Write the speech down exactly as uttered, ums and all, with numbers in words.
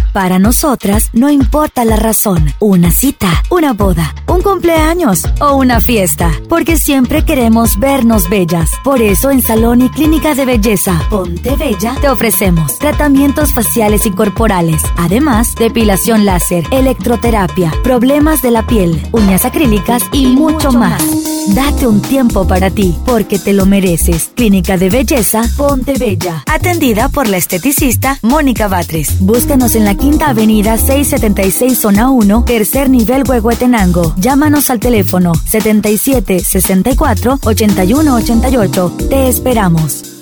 Para nosotras no importa la razón, una cita, una boda, un cumpleaños o una fiesta, porque siempre queremos vernos bellas. Por eso en Salón y Clínica de Belleza Ponte Bella te ofrecemos tratamientos faciales y corporales, además depilación láser, electroterapia, problemas de la piel, uñas acrílicas y, y mucho, mucho más. más. Date un tiempo para ti, porque te lo mereces. Clínica de Belleza Ponte Bella, atendida por la esteticista Mónica Batres. Búscanos en la Quinta Avenida seiscientos setenta y seis Zona uno, tercer nivel Huehuetenango. Llámanos al teléfono setenta y siete sesenta y cuatro ochenta y uno ochenta y ocho. Te esperamos.